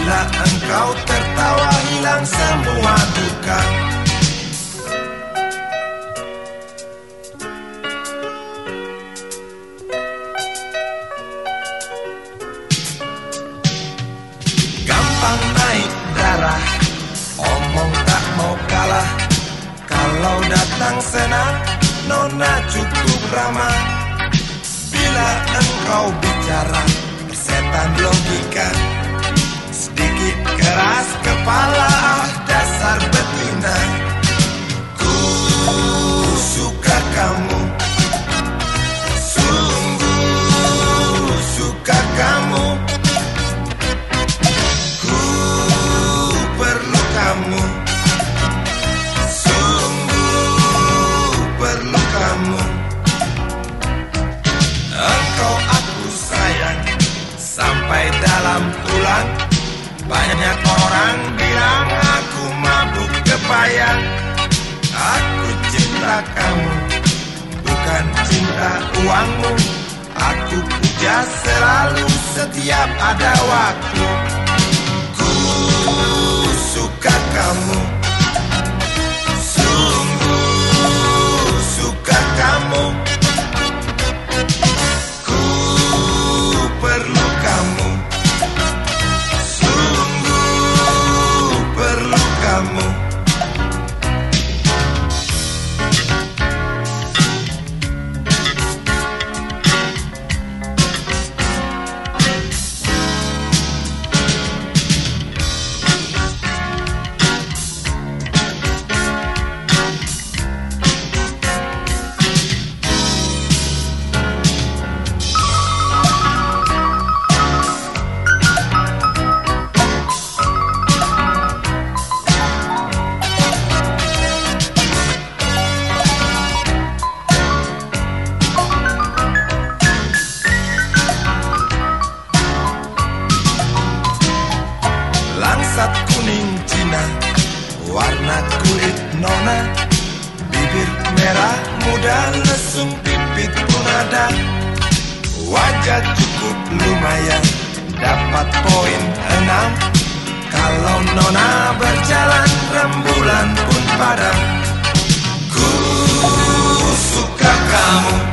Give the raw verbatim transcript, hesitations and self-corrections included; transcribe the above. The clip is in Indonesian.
Bila engkau tertawa hilang semua duka. Gampang naik darah, omong tak mau kalah. Kalau datang senang, nona cukup ramah. Bila engkau bicara, setan logika. Sedikit keras kepala, dasar betina. Ku suka kamu, sungguh suka kamu. Ku perlu kamu, sungguh perlu kamu. Engkau aku sayang sampai dalam tulang. Banyak orang bilang aku mabuk kepayang. Aku cinta kamu, bukan cinta uangmu. Aku puja selalu setiap ada waktu. Ku suka kamu, sungguh suka kamu. Ku perlu kamu, sungguh perlu kamu. Langsat kuning Cina, warna kulit nona. Bibir merah muda, lesung pipit pun ada. Wajah cukup lumayan, dapat poin enam. Kalau nona berjalan, rembulan pun padam. Ku suka kamu,